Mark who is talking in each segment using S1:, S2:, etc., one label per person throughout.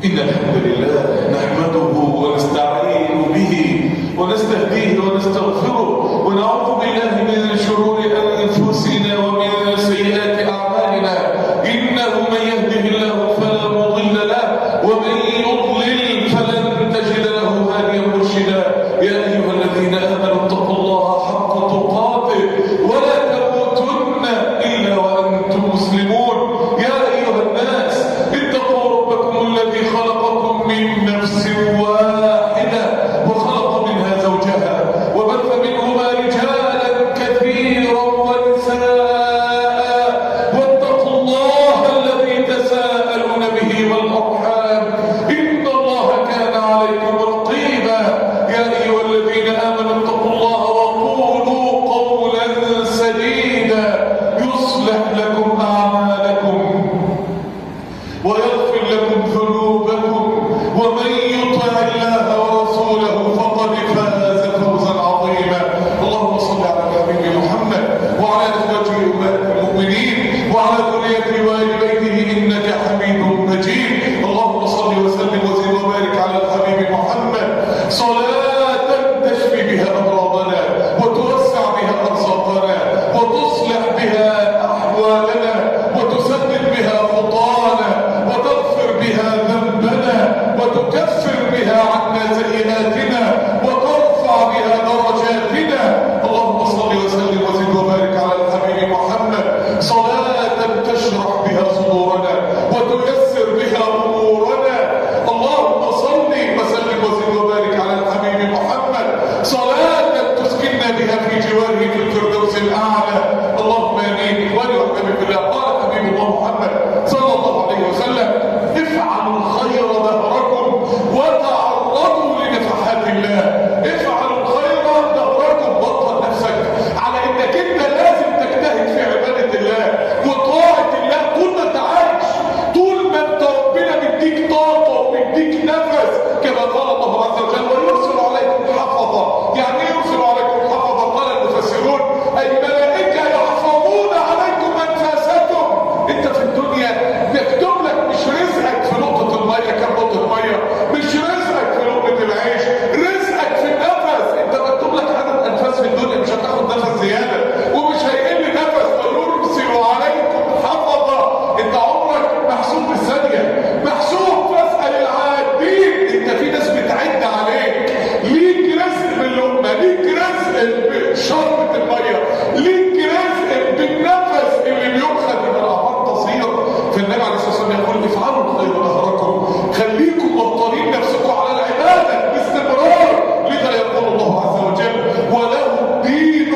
S1: إن الحمد لله نحمده ونستعين به ونستهديه ونستغفره ونعوذ بالله من شرور أنفسنا ومن سيئات أعمالنا. إنه من يهده الله فلا مضل له ومن يضلل فلن تجد له هاديا مرشدا. يا أيها الذين آمنوا اتقوا الله حق تقاته ولا تموتن إلا وأنتم مسلمون. يا أيها الناس اتقوا ربكم الذي خلقكم من نفس واحدة وخلق منها زوجها وبث منهما رجالا كثيرا ونساء واتقوا الله الذي تساءلون به والأرحام إن الله كان عليكم رقيبا. يا أيها الذين آمنوا اتقوا الله وقولوا قولا سديدا يصلح لكم أعمالكم ويغفر لكم ذنوبكم ومن يطع الله ورسوله فقد فاز فوزا عظيما. اللهم صل على الحبيب محمد وعلى ازواجه امهات المؤمنين وعلى ذريته وآل بيته انك حميد مجيد. اللهم صل وسلم وزد وبارك على الحبيب محمد صلاة تشفي بها امراضنا وتوسع بها ارزاقنا وتصلح بها احوالنا وتسدد بها خطانا وتغفر بها ذنبنا وتكفر بها عنا سيئاتنا وترفع بها درجاتنا. اللهم صل وسلم وزد وبارك على الحبيب محمد صلاة تشرح بها صدورنا وتيسر بها امورنا. اللهم صل وسلم وزد وبارك على الحبيب محمد صلاة تسكننا بها في جواره في الفردوس الاعلى. اللهم امين. وليحبب بالله قال حبيب الله محمد صلى الله عليه وسلم افعلوا الخير دهركم وتعرضوا لنفحات الله. افعلوا الخير دهركم. وطن نفسك على انك انت لازم تجتهد في عبادة الله وطاعة الله طول ما انت عايش، طول ما انت ربنا مديك طاقة ومديك نفس كما قال الله عز وجل ويرسل عليكم حفظة. يعني ايه يرسل عليكم حفظة؟ قال المفسرون اي ملائكة يحفظون عليكم انفاسكم. انت في الدنيا مكتوب لك مش رزقك في نقطة المية، كم نقطة مية، مش رزقك في لقمة العيش، رزقك في النفس. انت مكتوب لك عدد انفاس في الدنيا، مش هتاخد نفس زيادة ومش هيقل نفس. ويرسل عليكم حفظة. انت عمرك محسوب بالثانية، محسوب. فاسأل العادين. انت في ناس بتعد عليك. ليك رزق باللقمة، ليك رزق بشربة المية، ليك رزق بالنفس اللي بيؤخذ من الاعمار تصير. فالنبي عليه الصلاة والسلام يقول افعلوا الخير دهركم. خليكم مضطرين نفسكم على العبادة باستمرار. لذا يقول الله عز وجل وله الدين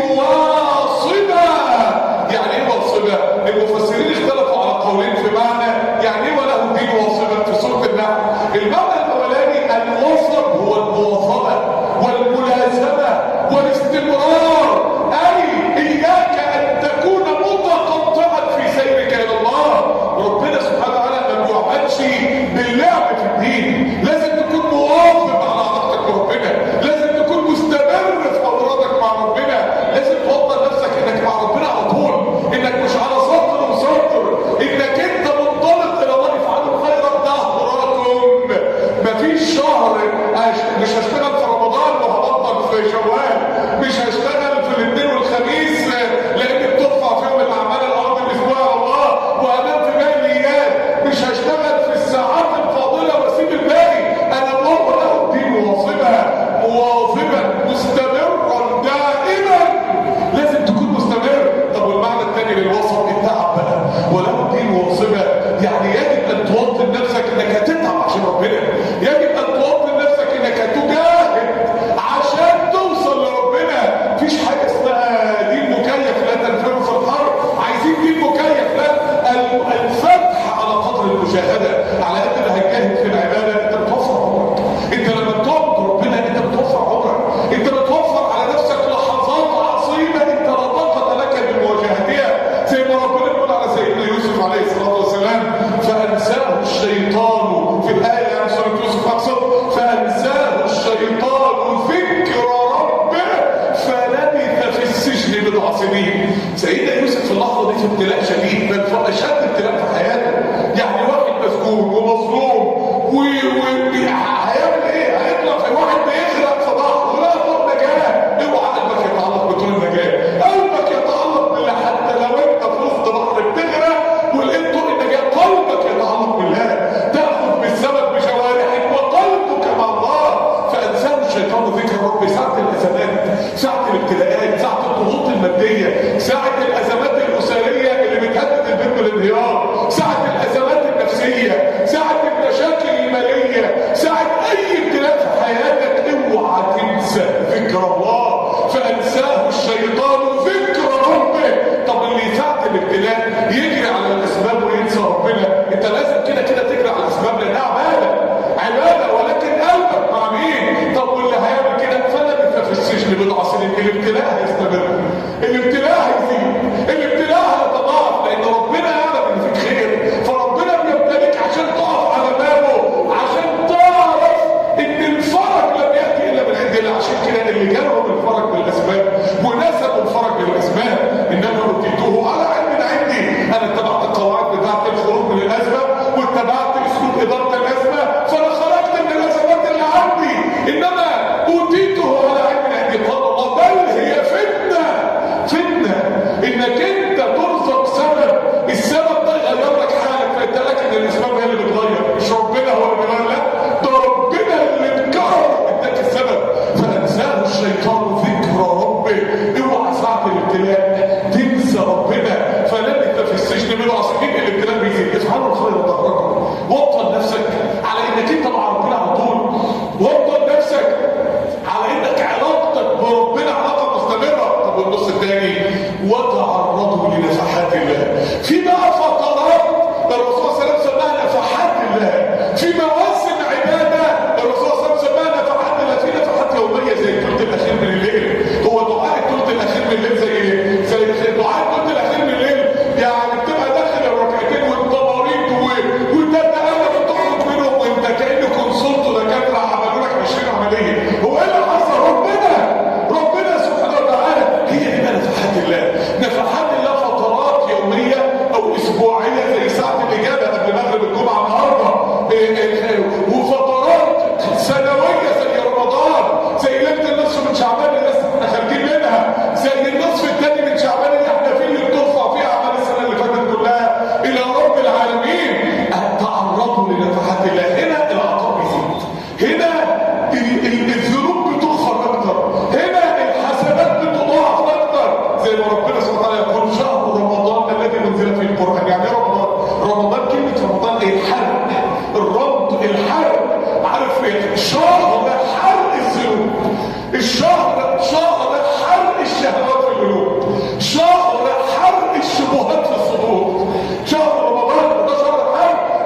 S1: واصبا. يعني ايه واصبا؟ المفسرين اختلفوا على قولين في معنى يعني ايه وله الدين واصبا في سورة النحل. المعنى الاولاني الوصب هو المواظبة والملازمة والاستمرار، اي اياك ان تكون متقطعا في سيرك الى الله. ربنا سبحانه وتعالى ما بيوعدش باللعب في الدين. لازم تكون مواظب على علاقتك بربنا، لازم تكون مستمر في اورادك مع ربنا، لازم توضح نفسك انك مع ربنا على طول، انك مش على سطر وسطر، انك انت منطلق الى الله. افعلوا الخير دهركم. مفيش شهر مش هشتغل في رمضان وهبطل في شوال، مش هشتغل في الاثنين والخميس لان بترفع فيهم الاعمال الارض الاسبوع على الله وانام في ماليات، مش هشتغل في الساعات الفاضله واسيب الباقي. انا الله له الدين واصبا، مواظبا مستمرا دائما. لازم تكون مستمر. طب والمعنى الثاني للوصف التعب بقى. وله الدين واصبا يعني يجب ان توطن نفسك انك هتتعب عشان ربنا، يجب ان توطن نفسك انك هتجاهد عشان توصل لربنا. مفيش حاجه اسمها دين مكيف لا تنفره في الحرب. عايزين دين مكيف. لا، الفتح على قدر المجاهده. على قد ما هتجاهد في العباده انت بتوفر عمرك. انت لما بتعبد ربنا انت بتوفر عمرك، انت بتوفر على نفسك لحظات عصيبه انت لا طاقه لك بمواجهتها. زي ما ربنا يقول على سيدنا يوسف عليه الصلاه والسلام فانساه الشيطان في الايه يعني سوره يوسف اقصد فانساه الشيطان ذكر ربه فلبث في السجن بضع سنين. سيدنا يوسف في اللحظه دي في ابتلاء شديد، بل اشد ابتلاء في حياته. يعني واحد مسجون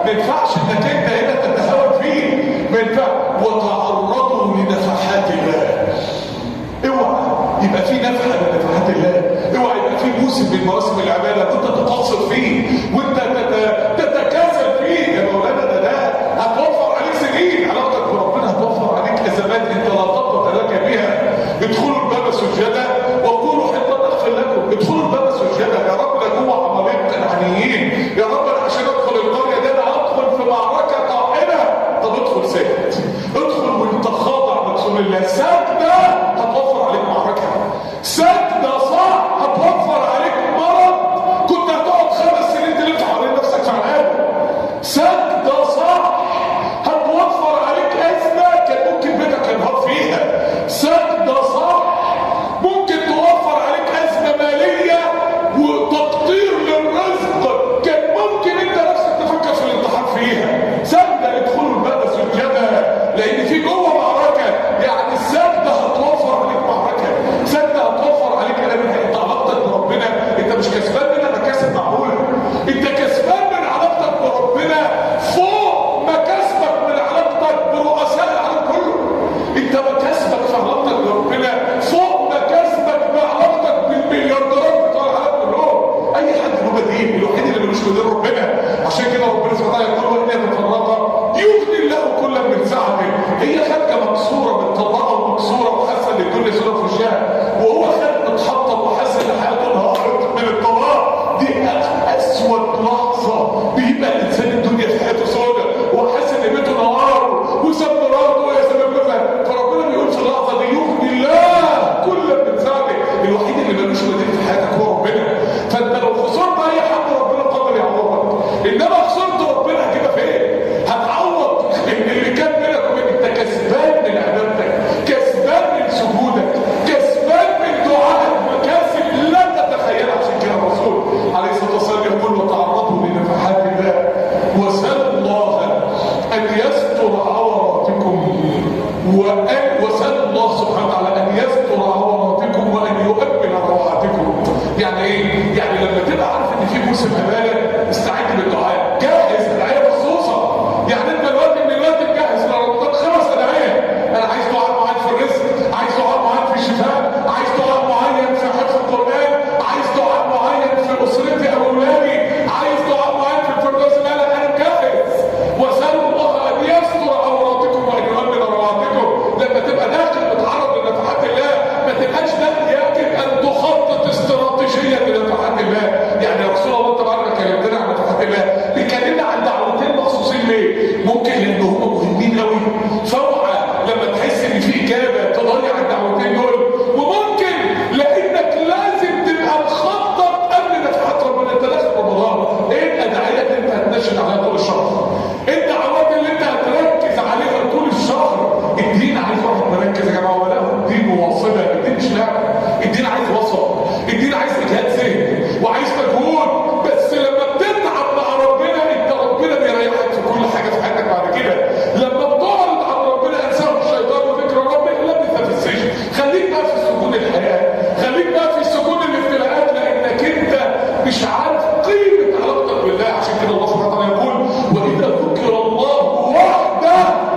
S1: ما ينفعش انك انت هنا تتهاون فيه، ما ينفعش. وتعرضوا لنفحات الله، اوعى يبقى في نفحه من نفحات الله، اوعى يبقى في موسم من مواسم العباده وانت تقصر فيه وانت تتكاسل فيه. يا مولانا ده هتوفر عليك سنين، علاقتك بربنا هتوفر عليك ازمات انت لا طاقه لك بها. ادخلوا الباب سجدا وقولوا حطه اغفر لكم. ادخلوا الباب سجدا، يا رب ده جوه عمالقه كنعانيين، يا رب انا عشان ادخل القريه دي انا هدخل في معركه طاحنه. طب ادخل ساكت، ادخل وانت خاضع مقسوم الله. سجده هتوفر عليك معركه، سجده صح هتوفر عليك مرض كنت هتقعد 5 سنين تلف حوالين نفسك في عذاب. سجده صح هتوفر عليك ازمه كان ممكن بيتك ينهار فيها. سجده صح ممكن توفر عليك ازمه ماليه وتقطير للرزق كان ممكن انت نفسك تفكر في الانتحار فيها. سجده ادخلوا الباب سجدا، لان في جوه معركه. يعني السجده هتوفر عليك معركه، سجده هتوفر عليك انت علاقتك بربنا انت مش كسبان منها مكاسب معقوله، انت كسبان من علاقتك بربنا فوق مكاسبك من علاقتك برؤساء العالم كله. انت مكاسبك في علاقتك بربنا فوق مكاسبك بعلاقتك بالمليارديرات بتوع العالم كلهم. اي حد له بديل، الوحيد اللي ملوش بديل ربنا. عشان كده ربنا سبحانه وتعالى يقول وان يتفرقا يغني الله كلا من سعته. هي خارجه مكسوره متطلقه ومكسوره وحاسه ان الدنيا سودة في وشها، وهو خارج متحطم وحاسس ان حياته انهارت من الطلاق. دي اسود لحظه بيبقى الانسان الدنيا في حياته سودة وحاسس ان بيته نهار وساب مراته ويا سبب كذا. فربنا بيقول في اللحظه دي يغني الله كلا من سعته. الوحيد اللي ملوش بديل في حياتك هو ربنا. فانت لو خسرت اي حد ربنا قادر يعوضك، انما خسرت ربنا هتبقى فين؟ هتعوض اللي كان بينك وبين. انت كسبان من عبادتك، كسبان من سجودك، كسبان من دعائك، مكاسب لا تتخيلها. عشان كده الرسول عليه الصلاه والسلام يقول وتعرضوا لنفحات الله وسالوا الله ان يستر عوراتكم وسالوا الله سبحانه وتعالى ان يستر عوراتكم وان يؤمن روعاتكم. يعني ايه؟ يعني لما تبقى عارف ان في موسم عباده استعد بالدعاء، جاهز دعايه مخصوصه. يعني انت دلوقتي من دلوقتي تجهز لرمضان 5 دعايات. انا عايز دعاء معين في الرزق، عايز دعاء معين في الشفاء، عايز دعاء معين في حفظ القران، عايز دعاء معين في اسرتي او اولادي، عايز دعاء معين في الفردوس الاعلى. انا جاهز. وسالوا الله ان يستر عوراتكم وان يؤمن روعاتكم. لما تبقى داخل بتعرض لنفحات الله ما تبقاش داخل، يجب ان تخطط استراتيجيه لنفحات الله. يعني يا رسول الله انت بعد ما كلمتنا عن نفحات الله بيكلمنا عن دعوتين مخصوصين ليه؟ ممكن لان هم مهمين قوي، فاوعى لما تحس ان في اجابه تضيع الدعوتين دول، وممكن لانك لازم تبقى مخطط قبل نفحات ربنا. انت داخل رمضان، ايه الادعيه اللي انت هتنشد عليها طول الشهر؟ ايه الدعوات اللي انت هتركز عليها طول الشهر؟ الدين عايز واحد مركز يا جماعه، ولا الدين مواصله، الدين مش لعبه، الدين عايز وسط، الدين عايز اجهاد ذهني وعايز مجهود. بس لما بتتعب مع ربنا انت ربنا بيريحك في كل حاجه في حياتك بعد كده. لما بتعرض عن ربنا انسان الشيطان وذكر ربك لبث في السجن. خليك بقى في سكون الحياه، خليك بقى في سكون الابتلاءات، لانك انت مش عارف قيمه علاقتك بالله. عشان كده الله سبحانه وتعالى يقول واذا ذكر الله وحده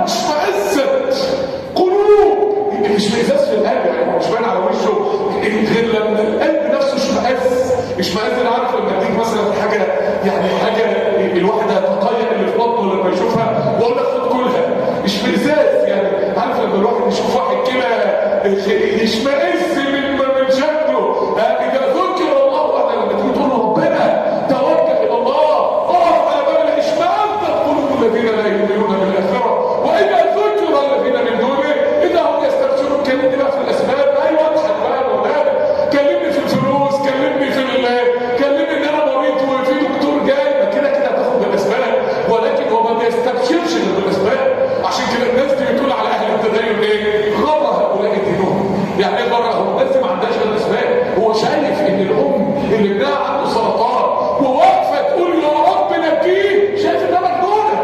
S1: اشمئزت قلوب. مش مئزاز في القلب، يعني مش باين على وشه غير لما القلب نفسه اشمئز. انا عارف لما اديك مثلا حاجه، يعني حاجه الواحد هيتقيأ اللي في بطنه لما يشوفها واقول لك خد كلها. اشمئزاز يعني عارف لما الواحد يشوف واحد كده يشمئز من شكله. اذا ذكر الله وحده، لما تيجي تقول ربنا توجه الى الله اقف على باب اشمئزت قلوب الذين لا يؤمنون بالاخره واذا ذكر الذين من دونه اذا هم يستبشرون. كلمني بقى في الاسباب، ايوه اضحك بقى يا مولانا، كلمني في الفلوس، كلمني في كلمني ان انا مريض وفي دكتور جاي. ما كده هتاخد بالاسباب، ولكن هو ما بيستبشرش غير بالاسباب. عشان كده الناس دي بتقول على اهل التدين ايه؟ غر هؤلاء دينهم. يعني ايه غر؟ هو الناس ما عندهاش غير اسباب. هو شايف ان الام اللي ابنها عنده سرطان وواقفه تقول يا رب نجيه، شايف انها مجنونه.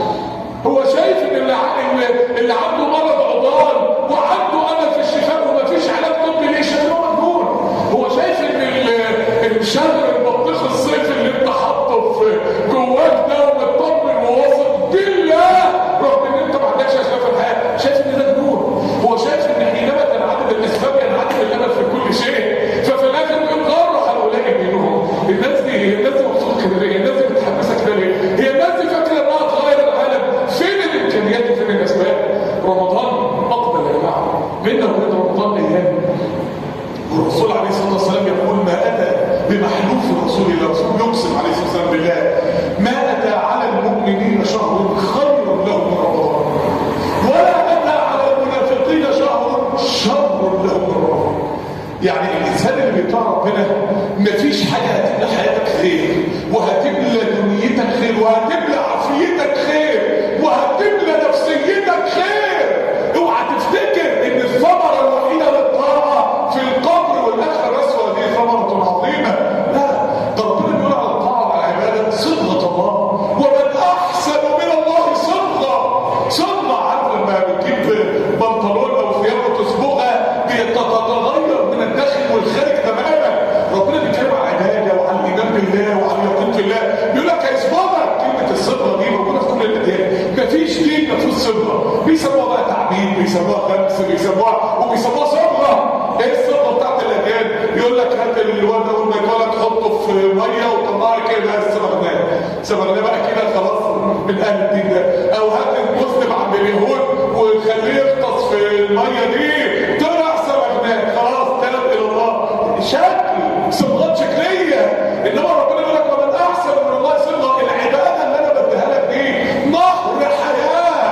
S1: هو شايف ان اللي عنده مرض عضال وعنده امل في الشفاء ومفيش علاج طبي ليه، شايف انه مجنون. هو شايف ان الشهر البطيخ الصيف اللي انت حاطه في جواك ده ومطمن رسول الله، رسول يقسم عليه الصلاه والسلام بالله: ما اتى على المؤمنين شهر خير لهم من رمضان، ولا اتى على المنافقين شهر شر لهم من رمضان. يعني الانسان اللي بيطاع ربنا مفيش حاجه هتملى حياتك خير، وهتملى دنيتك خير، وهتملى عافيتك خير، وهتملى نفسيتك خير. اوعى تفتكر ان الثمره الوحيده للطاعه في القبر والاخره بس، وهذه ثمره عظيمه. لا، ده ربنا بيقول على الطاعه وعلى العباده صبغه الله، ومن احسن من الله صبغه. صبغه، عارف لما بتجيب بنطلون او ثياب وتصبغها بتتغير من الداخل والخارج تماما. ربنا بيتكلم عن العباده وعن الايمان بالله وعن اليقين في الله، بيقول لك هيصبغك. كلمه الصبغه دي موجوده في كل الاديان، مفيش دين ما فيهوش صبغه. بيسموها بقى تعبيد، بيسموها خمس، وبيسموها صبغه. ايه الصبغه بتاعت الاديان؟ يقول لك هات الواد ده اول ما يتولد حطه في ميه وطلعه كده صبغناه بقى كده خلاص من اهل الدين ده. او هات المسلم عند اليهود وخليه يغطس في الميه دي، طلع صبغناه خلاص، تاب الى الله. شكل صبغات شكليه. انما ربنا يقول لك ومن احسن من الله صبغه. العباده اللي انا بديها لك دي نهر حياه،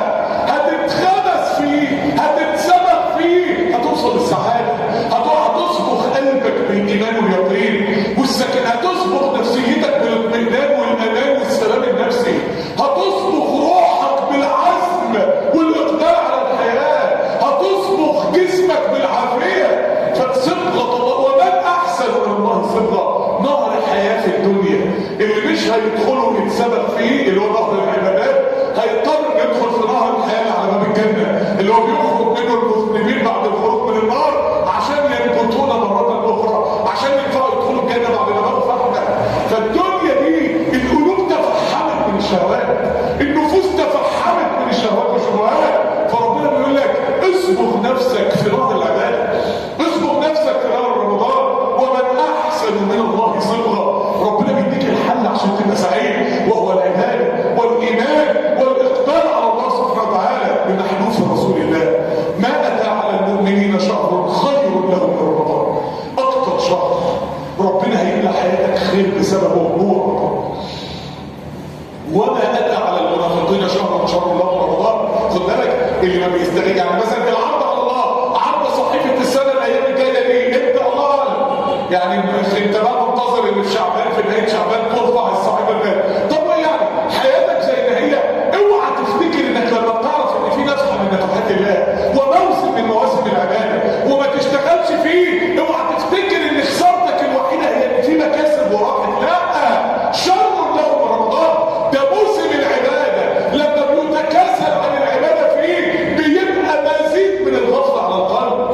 S1: هتتخبس فيه، هتتسبق فيه، هتوصل للسعاده، هتصبغ قلبك بالايمان واليقين والسكن، هتصبغ نفسيتك بالاطمئنان والامان والسلام النفسي، هتصبغ روحك بالعزم والاقدام على الحياه، هتصبغ جسمك بالعافيه. فصبغه الله، ومن احسن من الله صبغه. نهر الحياه في الدنيا اللي مش هيدخلوا يتسبق فيه اللي هو نهر العبادات، هيضطر يدخل في نهر الحياه على باب الجنه اللي هو بيخرج منه المذنبين بعد الخروج من النار عشان ينبتون مره اخرى، عشان ينفعوا يدخلوا الجنه بعد ما بقوا فحمه. فالدنيا دي القلوب تفحمت من الشهوات، النفوس تفحمت من الشهوات والشبهات. فربنا بيقول لك اصبغ نفسك في نهر العباده، اصبغ نفسك في نهر رمضان. ومن احسن من الله صبغه. ربنا بيديك الحل عشان تبقى سعيد، وهو العباده والايمان والاقبال على الله سبحانه وتعالى بمحبوس رسول الله. ما اتى على المؤمنين شهر خير لهم من رمضان. اكتر شهر ربنا هيملى حياتك خير بسببه هو رمضان. وما اتى على المنافقين شهر لهم من رمضان. خد بالك اللي ما بيستغل، يعني مثلا العرض على الله، عرض صحيفه السنه الايام الجايه دي انت الله اعلم، يعني انت بقى منتظر ان في شعبان، في نهايه شعبان ترفع الصحيفه الباقيه. طب يعني حياتك زي ما هي. اوعى تفتكر انك لما تعرف ان في نفحه من نفحات الله وموسم من مواسم العباده وما تشتغلش فيه، اوعى تفتكر ان خسارتك الوحيده هي ان في مكاسب وراحت. لا، شر له من رمضان. ده موسم العباده لما بيتكاسل عن العباده فيه بيبقى مزيد من الغفله على القلب،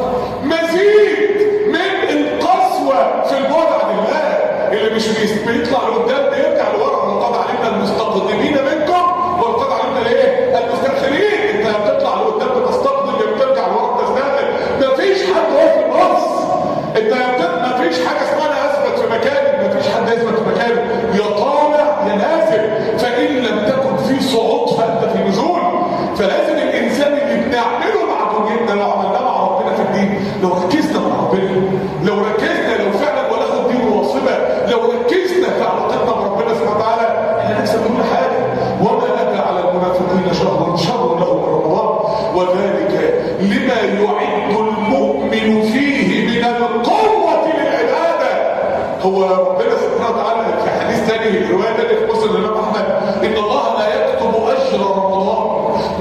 S1: مزيد من القسوه في البعد عن الله. اللي مش بيطلع لقدام بيرجع لورا. وقد علمنا المستقدمين منكم وقد علمنا الايه؟ المستاخرين. انت بتطلع لقدام بتستقدم، بترجع لورا بتستاخر. مفيش حد واقف في النص. انت مفيش حاجه اسمها انا اثبت في مكاني، مفيش حد يثبت في مكانه، يا طالع يا نازل. فان لم تكن في صعود فانت في نزول. فلازم الانسان اللي بنعمله مع دنيتنا لو عملناه مع ربنا في الدين، لو ركزنا مع ربنا، لو فعلا وناخد دين واصبه، لو ركزنا في علاقتنا بربنا سبحانه وتعالى، احنا نكسب كل حاجه. وما اتى على المنافقين شر لهم من رمضان، وذلك لما يعد المؤمن فيه من القوه للعباده. هو ربنا سبحانه وتعالى في حديث ثاني، الروايه ثانيه في مسلم الامام احمد، ان الله لا يكتب اجر رمضان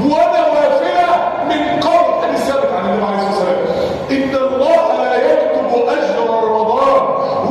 S1: ونوافله من قبل. حديث ثابت عن النبي عليه الصلاه والسلام، ان الله لا يكتب اجر رمضان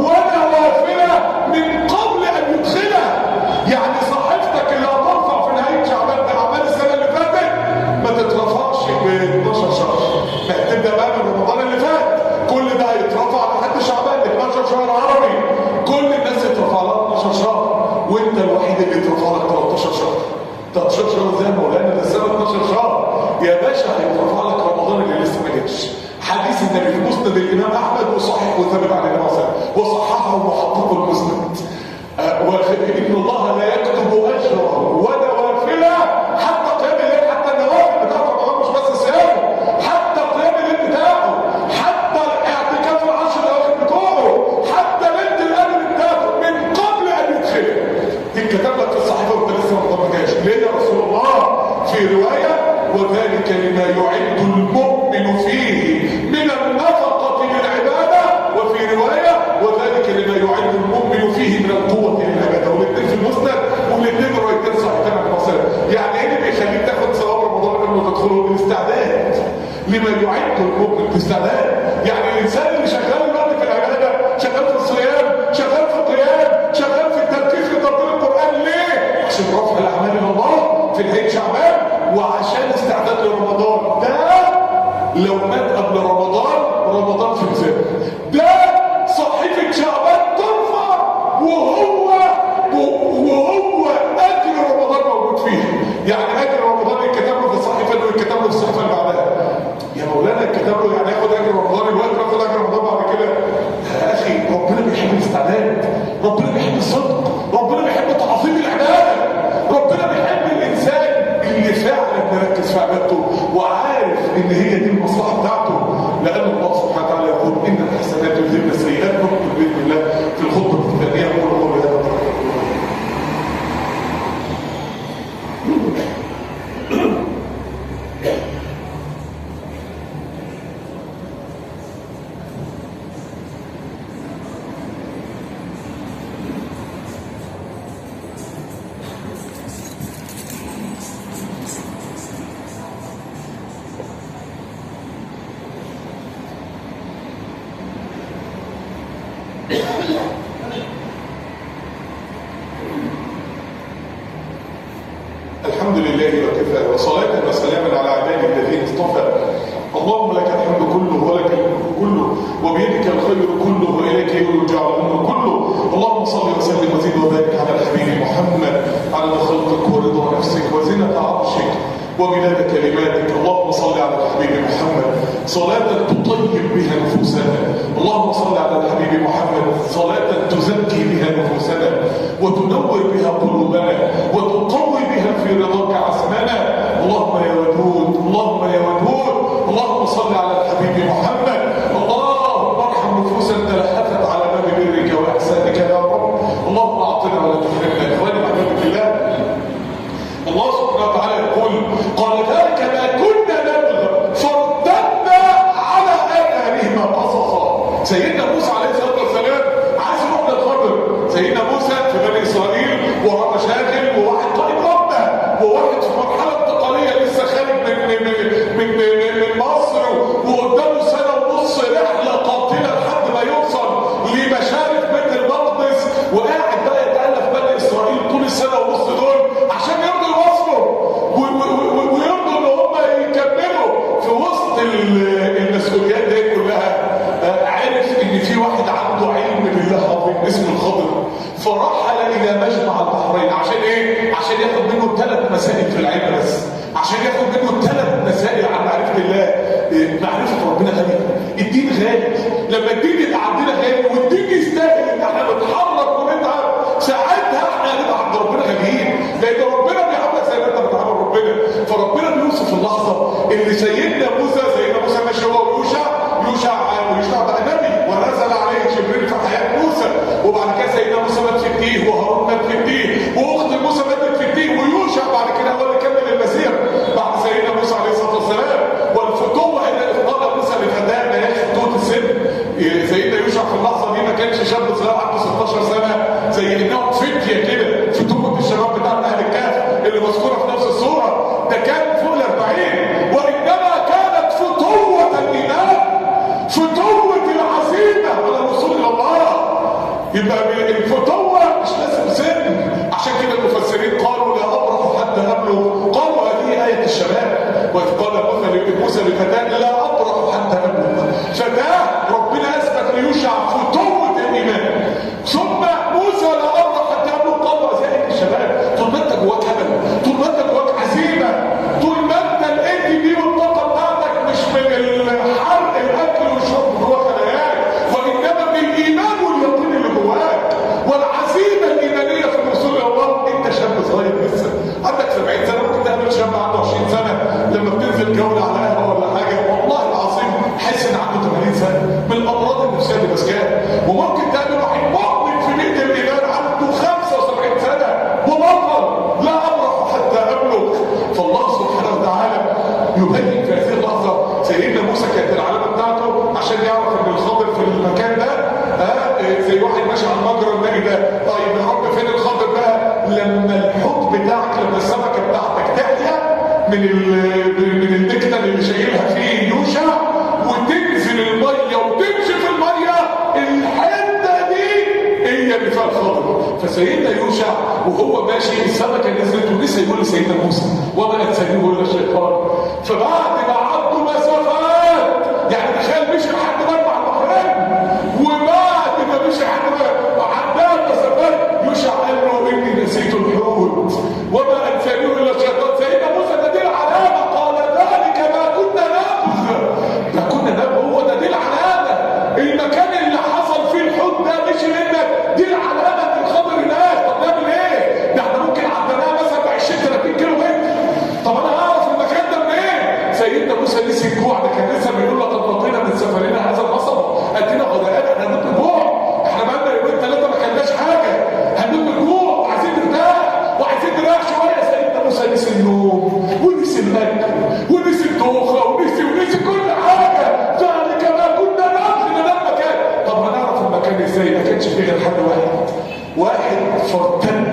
S1: ونوافله من قبل ان يدخله. يعني صحيفتك اللي هترفع في نهايه شعبان باعمال السنه اللي فاتت ما تترفعش ب 12 شهر، هتبدا بقى من رمضان اللي فات. كل ده هيترفع لحد شعبان 12 شهر عربي. كل الناس يترفع لها 12 شهر، وانت الوحيد اللي يترفع لك 13 شهر. 13 شهر زي مولانا، ده السنه 12 شهر يا باشا. هيترفع لك رمضان اللي لسه ما جاش. حديث النبي في مسند الامام احمد وصحيح وثابت عن النبي صلى الله عليه وسلم، وصححه وحطه المسند. ان الله لا يكتب اجره ونوافله حتى قيام الليل، حتى النوافل بتاعت رمضان مش بس الصيام، حتى قيام الليل بتاعه، حتى الاعتكاف العشر الاواخر بتوعه، حتى ليله القدر بتاعته، من وفي رواية وذلك لما يعد المؤمن فيه من النفقة للعبادة، وفي رواية وذلك لما يعد المؤمن فيه من القوة للعبادة. والاثنين في المسند والاثنين روايتين صحيحتين عن المسند. يعني ايه اللي بيخليك تاخد ثواب رمضان قبل ما تدخله؟ الاستعداد لما يعد المؤمن. الاستعداد يعني الانسان اللي شغال دلوقتي في العبادة، شغال في الصيام، شغال في القيام، شغال في التركيز في ترتيب القرآن. ليه؟ عشان رفع الاعمال الى الله في نهاية شعبان، وعشان استعداد لرمضان. ده لو مات قبل رمضان، رمضان في ميزانه. ده صحيفة شعبان ترفع وهو اجر رمضان موجود فيه. يعني اجر رمضان يتكتب له في الصحيفة اللي يتكتب له في الصحيفة اللي بعدها. يا مولانا يتكتب له يعني ياخد اجر رمضان الوقت، ياخد اجر رمضان بعد كده. يا اخي ربنا بيحب الاستعداد، ربنا بيحب الصدق، ربنا بيحب تعظيم العبادة، ربنا بيحب الانسان اللي فعلا مركز في عبادته وعارف ان هي دي المصلحه بتاعته. لان الله سبحانه وتعالى يقول ان الحسنات يذهبن السيئات. نكتب باذن الله في الخطبه الثانيه نقول قولي هذا. الحمد لله وكفى، وصلاة وسلاما على عباده الذين اصطفى. اللهم لك الحمد كله ولك الملك كله وبيدك الخير كله واليك يرجع الامر كله. اللهم صل وسلم وزد وبارك على الحبيب محمد على خلقك ورضا نفسك وزنة عرشك ومداد كلماتك. اللهم صل على الحبيب محمد صلاة تطيب بها نفوسنا. اللهم صل على الحبيب محمد صلاة تزكي بها نفوسنا وتنور بها قلوبنا وتقوي بها في رضاك عزمنا. اللهم يا ودود، اللهم يا ودود، اللهم صل على الحبيب محمد. اللهم ارحم نفوسا تلهفت على باب برك واحسانك يا رب. اللهم اعطنا ولا تحرمنا. اخواني احبابي في الله، الله سبحانه وتعالى يقول قال ذلك ما كنا نبغي فرددنا على آثارهما قصصا. سيدنا موسى عليه الصلاه والسلام عايز يروح للخضر. سيدنا موسى في بني اسرائيل ورا مشاكل، وواحد طالب ربه، وواحد في مرحله انتقاليه لسه خارج من مصر، وقدامه سنه ونص رحله قاتله لحد ما يوصل لمشارف بيت المقدس، وقاعد بقى يتالف بني اسرائيل طول السنه ونص دول عشان يرضوا يوصلوا ويرضوا ان هم يكملوا. في وسط المسؤوليات دي كلها عرف ان في واحد عنده علم بالله عظيم اسمه الخضر، فرحل الى مجمع البحرين. عشان ايه؟ عشان ياخد منه 3 مسائل في العلم بس، عشان ياخد منه 3 مسائل عن معرفه الله. معرفه ربنا غاليه، الدين غالي. لما الدين يبقى عندنا غالي والدين يستاهل ان احنا نتحرك ونتعب، ساعتها احنا هنبقى عند ربنا غاليين، لان ربنا بيعاملك زي ما انت بتعامل ربنا. فربنا بيوصف اللحظه اللي سيدنا موسى ماشي هو ويوشع بقى نبي ونزل عليه جبريل في حياه موسى، وبعد كده سيدنا موسى مات في التيه، وهارون مات في التيه، واخت موسى ماتت في التيه، ويوشع بعد كده هو اللي كمل المسير بعد سيدنا موسى عليه الصلاه والسلام. والفتوه هنا اختار موسى لفتاه ما هياش فتوه السن. سيدنا يوشع في اللحظه دي ما كانش شاب صغير عنده 16 سنه زي انهم فتيه كده، فتوه الشباب بتاع اهل الكهف اللي مذكوره في نفس الصوره. ده كان فوق ال 40، وانما كانت فتوه الايمان، فتوه العزيمه على الوصول الى الله. يبقى الفتوه مش لازم سن. عشان كده المفسرين قالوا لا ابرح حتى ابلغ. قالوا هذه ايه الشباب، واذ قال موسى لفتاه لا ابرح حتى ابلغ. فتاه ربنا اثبت ليوشع فتوه الايمان. ثم موسى لا ابرح حتى ابلغ. قالوا هذه ايه الشباب. طول ما انت جواك امل، طول ما انت جواك عزيمه، طول ما انت الايدي دي والطاقه بتاعتك مش من الحرق الاكل والشرب جوا خلاياك، وانما بالايمان واليقين اللي جواك والعزيمه الايمانيه في الوصول الى الله. انت شاب صغير لسه عندك 70 سنه، ممكن تقابل شاب عنده 20 سنه لما بتنزل جوله على قهوه ولا حاجه، والله العظيم حس ان عنده 80 سنه من الامراض النفسيه اللي ماسكاه. وممكن تقابل واحد مؤمن في بيت الايمان عنده 75 سنه وبطل لا ابرح حتى ابلغ. فالله سبحانه من المكتب اللي شايلها فيه يوشع، وتنزل الميه وتمشي في الميه، الحته دي هي اللي فيها الخضر. فسيدنا يوشع وهو ماشي السمكه نزلت ولسه يقول لسيدنا موسى وما انسانيه الا الشيطان. فبعد ما عدوا مسافات، يعني تخيل مشي لحد مربع البحرين، وبعد ما مشي لحد عدى مسافات يوشع قال له اني نسيت الحوت وما انسانيه الا الشيطان. سيدنا موسى ده دي العلامه، قال ذلك ما كنا ناخذ، ده كنا ناخذ، هو ده دي العلامه، المكان اللي حصل فيه الحوت ده مشي منك، دي العلامه ان الخضر هناك. طب نعمل ايه؟ ده احنا ممكن عدناها مثلا ب 20 30 كيلو متر، طب انا هعرف المكان ده منين؟ سيدنا موسى نسي الجوع، ده كان لسه بيقول لقد رضينا من سفرنا هذا النصب ادينا غداءنا، احنا هنموت من الجوع، احنا بقالنا يومين ثلاثه ما كلناش حاجه، هنموت من الجوع وعايزين نرتاح وعايزين نريح شويه. سيدنا موسى نسي النوم ونسي الاكل ونسي الدوخه ونسي كل حاجه. ذلك ما كنا ناخذ من المكان. طب هنعرف المكان ازاي؟ ما كانش فيه غير حد واحد فارتد،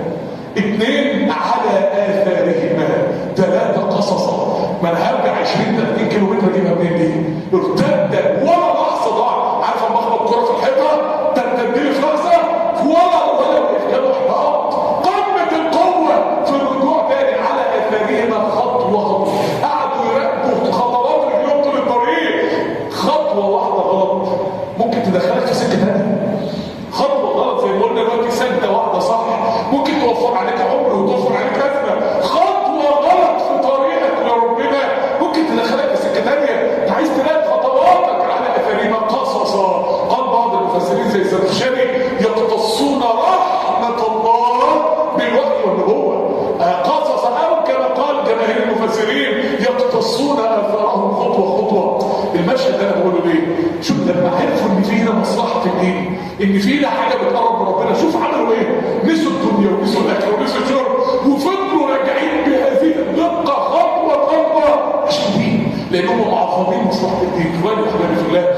S1: اثنين على اثارهما، ثلاثه قصصا. ما انا هرجع 20 30 كيلو متر اجيبها منين دي؟ ارتد ولا لحظه ضاع. عارف اما اخبط كره في الحيطه ترتد لي في لحظه، ولا كانوا احباط. قمه القوه في الرجوع تاني على اثارهما، خطوه خطوه، قعدوا يراقبوا خطوات رجلهم طول الطريق. خطوه واحده غلط ممكن تدخلك في سكه ثانيه، خطوه غلط زي ما قلنا دلوقتي سجده واحده صح ممكن توفر عليك عمر وتوفر عليك ازمه. خطوه غلط في طريقك لربنا ممكن تدخلك في سكه ثانيه. انت عايز تلاقي خطواتك على اثارهما قصصا. قال بعض المفسرين زي الزمخشري يقتصون رحمه الله بالوحي والنبوه، قصصا، او كما قال جماهير المفسرين يقتصون اثارهم خطوه خطوه. المشهد ده انا بقوله ليه؟ شوف لما عرفوا ان في هنا مصلحه في الدين، ان في هنا حاجه بتقرب من ربنا، شوف عملوا ايه؟ نسوا الدنيا ونسوا الاكل ونسوا الشرب، وفضلوا راجعين بهذه الدقه خطوه خطوه عشان الدين، لانهم معظمين مصلحه الدين. اخواني وحبايبي في الله،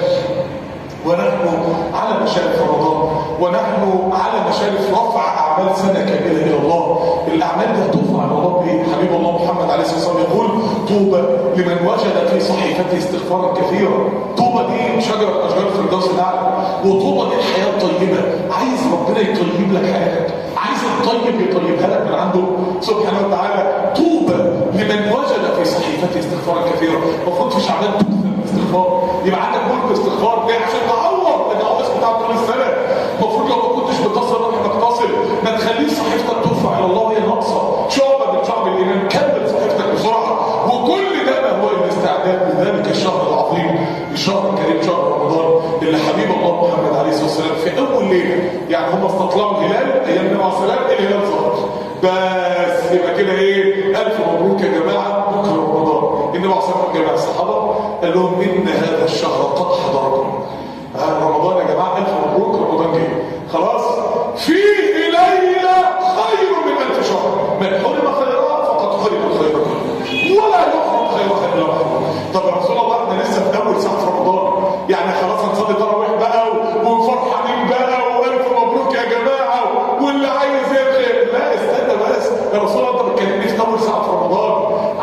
S1: ونحن على مشارف رمضان، ونحن على مشارف رفع اعمال سنه كامله الى الله. الاعمال دي هترفع الى الله بايه؟ حبيب الله محمد عليه الصلاه والسلام يقول: طوبى لمن وجد في صحيفته استغفارا كثيرا. طوبى دي شجره من اشجار الفردوس الاعلى، وطوبى دي الحياه الطيبه. عايز ربنا يطيب لك حياتك، عايز الطيب يطيبها لك من عنده سبحانه وتعالى. طوبى لمن وجد في صحيفته استغفارا كثيرا. المفروض في شعبان استغفار، يبقى عندك ملك استغفار ليه؟ عشان تعوض النواقص بتاعت طول السنه. المفروض لو ما كنتش بتصل روح تتصل، ما تخليش صحيفتك ترفع الى الله وهي ناقصه. شعبه من شعب الايمان، كمل صحيفتك بسرعه. وكل ده ما هو الاستعداد لذلك الشهر العظيم، الشهر الكريم، شهر رمضان، اللي حبيب الله محمد عليه الصلاه والسلام في اول ليله، يعني هم استطلعوا الهلال ايام النبي عليه الصلاه والسلام، الهلال ظهر بس. يبقى كده ايه؟ الف مبروك يا جماعه، بكره رمضان. النبي عليه الصلاه والسلام جمع الصحابه قال لهم: ان هذا الشهر قد حضركم. رمضان يا جماعه، الف مبروك، رمضان جاي خلاص. فيه ليله خير من 1000 شهر، من حرم خيرها فقد حرم الخير كله، ولا يحرم خير الا الله. طب يا رسول الله احنا لسه في اول ساعه في رمضان، يعني خلاص هنصلي تراويح بقى وفرحانين بقى والف مبروك يا جماعه واللي عايز يدخل. لا استنى بس يا رسول الله، انت بتكلمني في اول ساعه في رمضان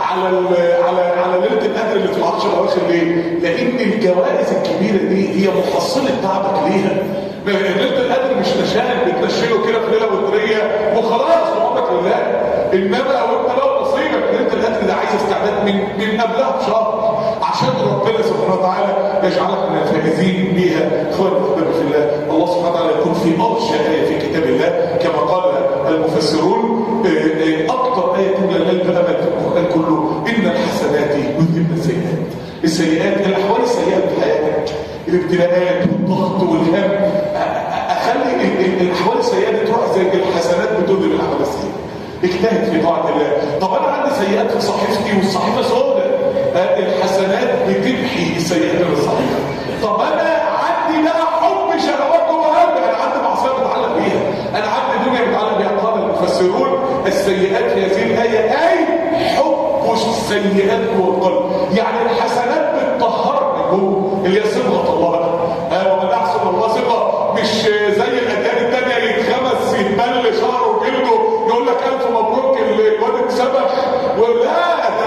S1: على ليله القدر اللي في العشر الاواخر. ليه؟ لان الجوائز الكبيره دي هي محصله تعبك ليها. ليله القدر مش نشان بتنشله كده في ليله وتريه وخلاص وعمرك لله، انما وانت لو نصيبك ليله القدر ده عايز استعداد من قبلها بشهر عشان ربنا سبحانه وتعالى يجعلك من الفائزين بيها. اخواني واحبابي في الله، الله سبحانه وتعالى يكون في ارشى ايه في كتاب الله كما قال المفسرون: اكثر ايه تملى القلب امل في القران كله ان الحسنات يذهبن السيئات. السيئات، الاحوال السيئه في حياتك، الابتلاءات والضغط والهم، اخلي الاحوال السيئه دي تروح زي الحسنات بتذهب الاعمال السيئه. اجتهد في طاعه الله. طب انا عندي سيئات في صحيفتي والصحيفه سوداء، الحسنات بتمحي السيئات من الصحيفه. طب انا عندي بقى حب شهوات جوه قلبي، انا عندي معصيه متعلق بيها، انا عندي دنيا متعلق بيها. قال المفسرون: السيئات في هذه الايه اي حب السيئات جوه القلب، يعني الحسنات بتطهرك من جوه، اللي هي صبغه الله بقى. ومن احسن الله صبغه، مش زي الاديان الثانيه يتخمس يتبل شعره وجلده يقول لك الف مبروك الواد اتسبخ، ولا ده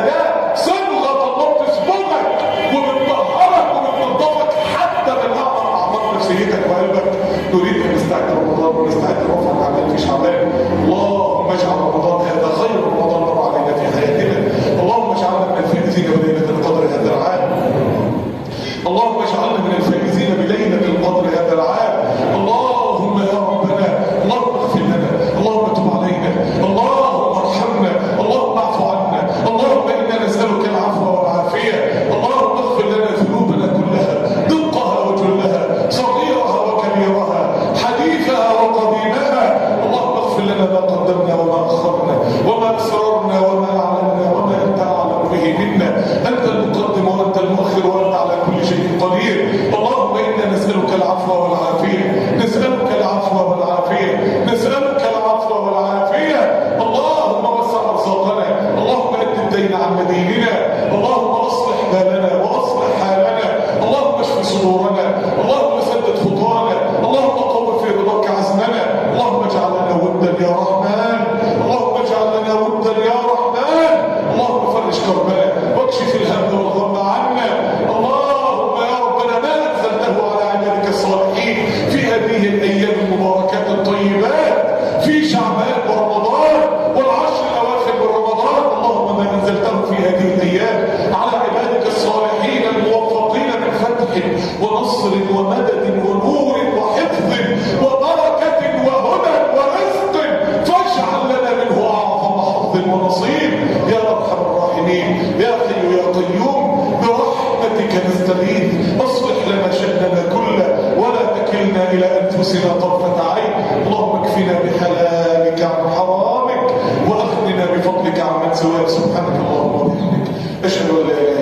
S1: على ديننا. اللهم اصلح بالنا واصلح حالنا، اللهم اشف صدورنا، اللهم سدد خطانا، اللهم قوي في رضاك عزمنا، اللهم اجعل لنا ودا يا رحمن، اللهم اجعل لنا ودا يا رحمن، اللهم فرج كربنا واكشف الهم والغم عنا. اللهم يا ربنا ما انزلته على عبادك الصالحين في هذه الايام المباركات الطيبات في شعبان ورمضان والعشر الاواخر من رمضان، اللهم ما انزلته في هذه الايام على عبادك الصالحين الموفقين من فتح ونصر ومدد ونور وحفظ وبركه وهدى ورزق، فاجعل لنا منه اعظم حظ ونصيب يا ارحم الراحمين يا حي يا قيوم، برحمتك نستغيث. اصلح لنا شأننا كله ولا تكلنا الى انفسنا طرفة عين. اللهم اكفنا بحلالك عن حرامك واغننا بفضلك عمن سواك. سبحانك اللهم وبحمدك اشهد ان لا اله